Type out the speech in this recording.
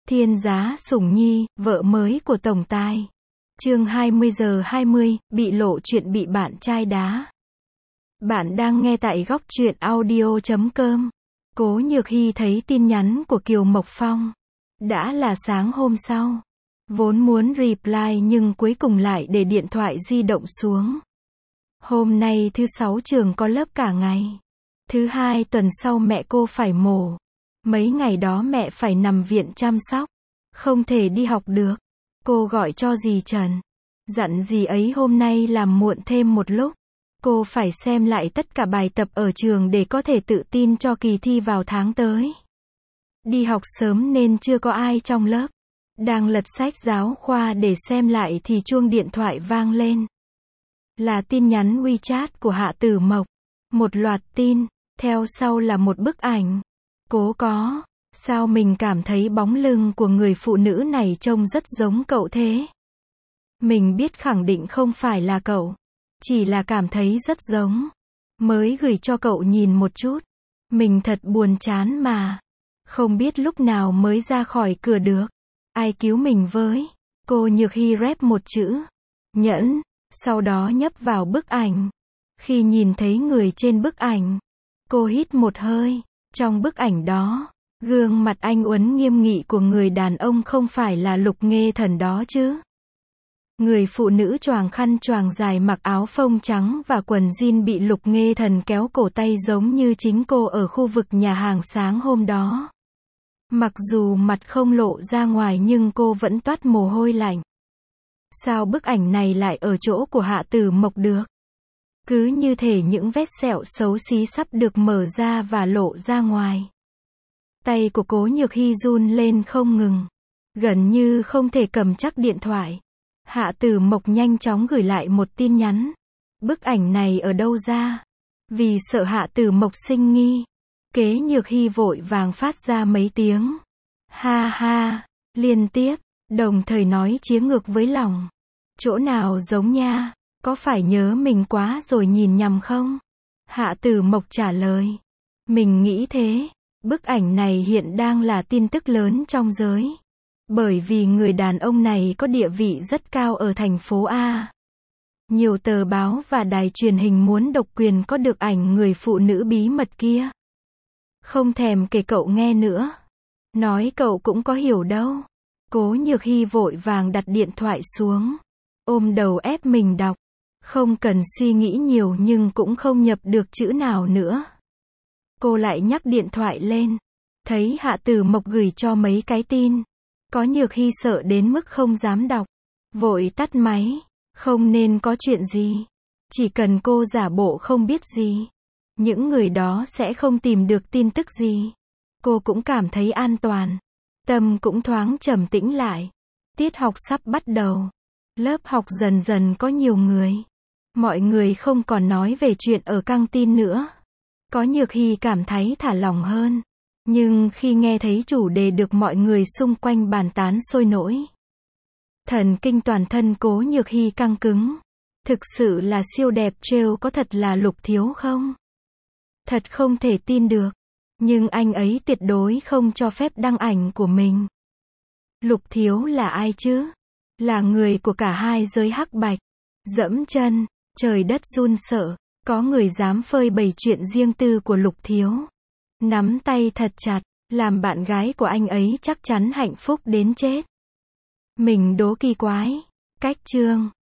Thiên Giá Sủng Nhi, vợ mới của Tổng Tài. Chương 20:20, bị lộ chuyện bị bạn trai đá. Bạn đang nghe tại góc truyện audio.com. Cố Nhược Hy thấy tin nhắn của Kiều Mộc Phong. Đã là sáng hôm sau. Vốn muốn reply nhưng cuối cùng lại để điện thoại di động xuống. Hôm nay thứ Sáu trường có lớp cả ngày. Thứ Hai tuần sau mẹ cô phải mổ. Mấy ngày đó mẹ phải nằm viện chăm sóc. Không thể đi học được. Cô gọi cho dì Trần. Dặn dì ấy hôm nay làm muộn thêm một lúc. Cô phải xem lại tất cả bài tập ở trường để có thể tự tin cho kỳ thi vào tháng tới. Đi học sớm nên chưa có ai trong lớp. Đang lật sách giáo khoa để xem lại thì chuông điện thoại vang lên. Là tin nhắn WeChat của Hạ Tử Mộc. Một loạt tin, theo sau là một bức ảnh. Cố có, sao mình cảm thấy bóng lưng của người phụ nữ này trông rất giống cậu thế? Mình biết khẳng định không phải là cậu. Chỉ là cảm thấy rất giống. Mới gửi cho cậu nhìn một chút. Mình thật buồn chán mà. Không biết lúc nào mới ra khỏi cửa được. Ai cứu mình với? Cô Nhược Hy rep một chữ. Nhẫn. Sau đó nhấp vào bức ảnh. Khi nhìn thấy người trên bức ảnh, cô hít một hơi. Trong bức ảnh đó, gương mặt anh uốn nghiêm nghị của người đàn ông không phải là Lục Nghê Thần đó chứ. Người phụ nữ choàng khăn choàng dài mặc áo phông trắng và quần jean bị Lục Nghê Thần kéo cổ tay giống như chính cô ở khu vực nhà hàng sáng hôm đó. Mặc dù mặt không lộ ra ngoài nhưng cô vẫn toát mồ hôi lạnh. Sao bức ảnh này lại ở chỗ của Hạ Tử Mộc được? Cứ như thể những vết sẹo xấu xí sắp được mở ra và lộ ra ngoài. Tay của Cố Nhược Hy run lên không ngừng. Gần như không thể cầm chắc điện thoại. Hạ Tử Mộc nhanh chóng gửi lại một tin nhắn. Bức ảnh này ở đâu ra? Vì sợ Hạ Tử Mộc sinh nghi. Kế Nhược Hy vội vàng phát ra mấy tiếng. Ha ha, liên tiếp, đồng thời nói chí ngược với lòng. Chỗ nào giống nha? Có phải nhớ mình quá rồi nhìn nhầm không? Hạ Tử Mộc trả lời. Mình nghĩ thế. Bức ảnh này hiện đang là tin tức lớn trong giới. Bởi vì người đàn ông này có địa vị rất cao ở thành phố A. Nhiều tờ báo và đài truyền hình muốn độc quyền có được ảnh người phụ nữ bí mật kia. Không thèm kể cậu nghe nữa. Nói cậu cũng có hiểu đâu. Cố Nhược Hy vội vàng đặt điện thoại xuống. Ôm đầu ép mình đọc. Không cần suy nghĩ nhiều nhưng cũng không nhập được chữ nào nữa. Cô lại nhắc điện thoại lên. Thấy Hạ Tử Mộc gửi cho mấy cái tin. Có Nhược Hy sợ đến mức không dám đọc. Vội tắt máy. Không nên có chuyện gì. Chỉ cần cô giả bộ không biết gì. Những người đó sẽ không tìm được tin tức gì. Cô cũng cảm thấy an toàn. Tâm cũng thoáng trầm tĩnh lại. Tiết học sắp bắt đầu. Lớp học dần dần có nhiều người. Mọi người không còn nói về chuyện ở căng tin nữa. Có Nhược Hy cảm thấy thả lỏng hơn. Nhưng khi nghe thấy chủ đề được mọi người xung quanh bàn tán sôi nổi. Thần kinh toàn thân Cố Nhược Hy căng cứng. Thực sự là siêu đẹp trêu có thật là Lục Thiếu không? Thật không thể tin được. Nhưng anh ấy tuyệt đối không cho phép đăng ảnh của mình. Lục Thiếu là ai chứ? Là người của cả hai giới hắc bạch. Dẫm chân, trời đất run sợ. Có người dám phơi bày chuyện riêng tư của Lục Thiếu. Nắm tay thật chặt, làm bạn gái của anh ấy chắc chắn hạnh phúc đến chết. Mình đố kỳ quái. Cách chương